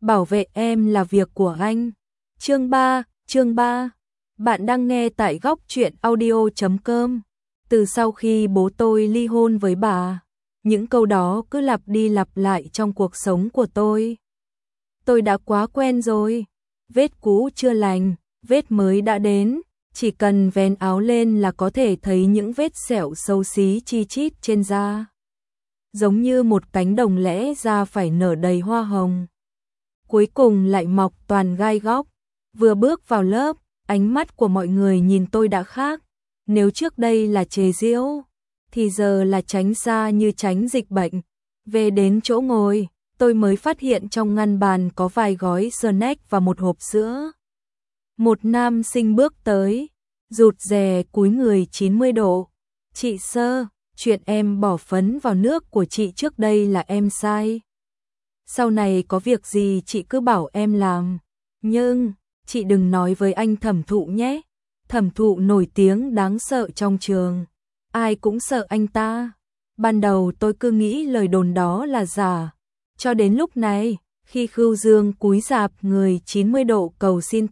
Bảo vệ em là việc của anh. Chương 3. Bạn đang nghe tại góc truyện audio.com. Từ sau khi bố tôi ly hôn với bà, những câu đó cứ lặp đi lặp lại trong cuộc sống của tôi. Tôi đã quá quen rồi. Vết cũ chưa lành, vết mới đã đến. Chỉ cần vén áo lên là có thể thấy những vết sẹo xấu xí chi chít trên da. Giống như một cánh đồng lẽ ra phải nở đầy hoa hồng. Cuối cùng lại mọc toàn gai góc. Vừa bước vào lớp, ánh mắt của mọi người nhìn tôi đã khác. Nếu trước đây là chế giễu, thì giờ là tránh xa như tránh dịch bệnh. Về đến chỗ ngồi, tôi mới phát hiện trong ngăn bàn có vài gói snack và một hộp sữa. Một nam sinh bước tới, rụt rè cúi người 90 độ. Chị Sơ, chuyện em bỏ phấn vào nước của chị trước đây là em sai. Sau này có việc gì chị cứ bảo em làm. Nhưng, chị đừng nói với anh Thẩm Thụ nhé. Thẩm Thụ nổi tiếng đáng sợ trong trường. Ai cũng sợ anh ta. Ban đầu tôi cứ nghĩ lời đồn đó là giả. Cho đến lúc này, khi Khưu Dương cúi rạp người 90 độ cầu xin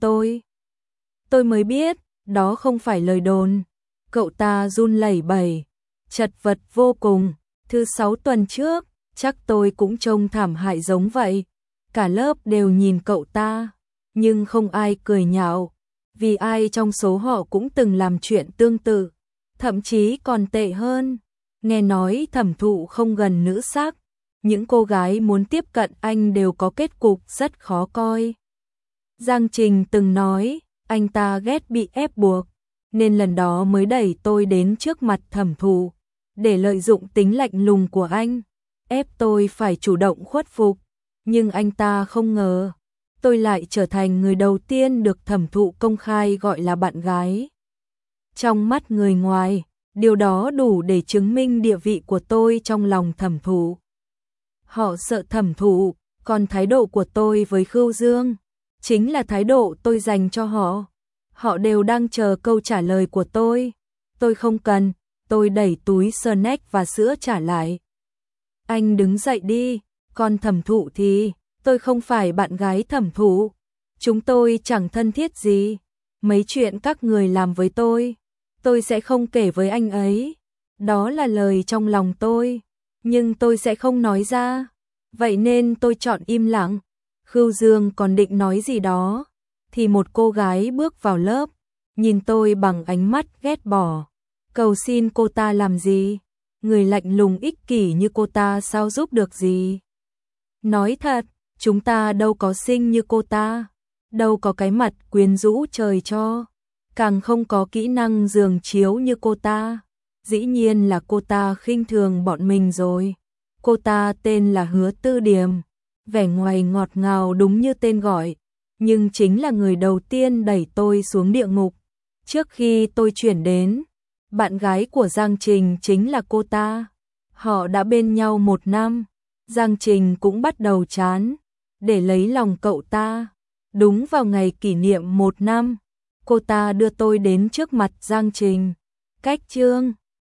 tôi mới biết, đó không phải lời đồn. Cậu ta run lẩy bẩy, chật vật vô cùng. Thứ 6 tuần trước, chắc tôi cũng trông thảm hại giống vậy. Cả lớp đều nhìn cậu ta, nhưng không ai cười nhạo, vì ai trong số họ cũng từng làm chuyện tương tự, thậm chí còn tệ hơn. Nghe nói Thẩm Thụ không gần nữ sắc, những cô gái muốn tiếp cận anh đều có kết cục rất khó coi. Giang Trình từng nói, anh ta ghét bị ép buộc, nên lần đó mới đẩy tôi đến trước mặt Thẩm Thụ, để lợi dụng tính lạnh lùng của anh, ép tôi phải chủ động khuất phục. Nhưng anh ta không ngờ, tôi lại trở thành người đầu tiên được Thẩm Thụ công khai gọi là bạn gái. Trong mắt người ngoài, điều đó đủ để chứng minh địa vị của tôi trong lòng Thẩm Thụ. Họ sợ Thẩm Thụ, còn thái độ của tôi với Khưu Dương chính là thái độ tôi dành cho họ. Họ đều đang chờ câu trả lời của tôi. Tôi không cần, tôi đẩy túi snack và sữa trả lại. Anh đứng dậy đi, còn Thẩm Thụ thì, tôi không phải bạn gái Thẩm Thụ. Chúng tôi chẳng thân thiết gì. Mấy chuyện các người làm với tôi sẽ không kể với anh ấy. Đó là lời trong lòng tôi, nhưng tôi sẽ không nói ra. Vậy nên tôi chọn im lặng. Khưu Dương còn định nói gì đó, thì một cô gái bước vào lớp, nhìn tôi bằng ánh mắt ghét bỏ. Cầu xin cô ta làm gì? Người lạnh lùng ích kỷ như cô ta sao giúp được gì? Nói thật, chúng ta đâu có xinh như cô ta, đâu có cái mặt quyến rũ trời cho, càng không có kỹ năng giường chiếu như cô ta. Dĩ nhiên là cô ta khinh thường bọn mình rồi. Cô ta tên là Hứa Tư Điềm, vẻ ngoài ngọt ngào đúng như tên gọi, nhưng chính là người đầu tiên đẩy tôi xuống địa ngục. Trước khi tôi chuyển đến, bạn gái của Giang Trình chính là cô ta. Họ đã bên nhau 1 năm, Giang Trình cũng bắt đầu chán. Để lấy lòng cậu ta, đúng vào ngày kỷ niệm 1 năm, cô ta đưa tôi đến trước mặt Giang Trình. Cách chương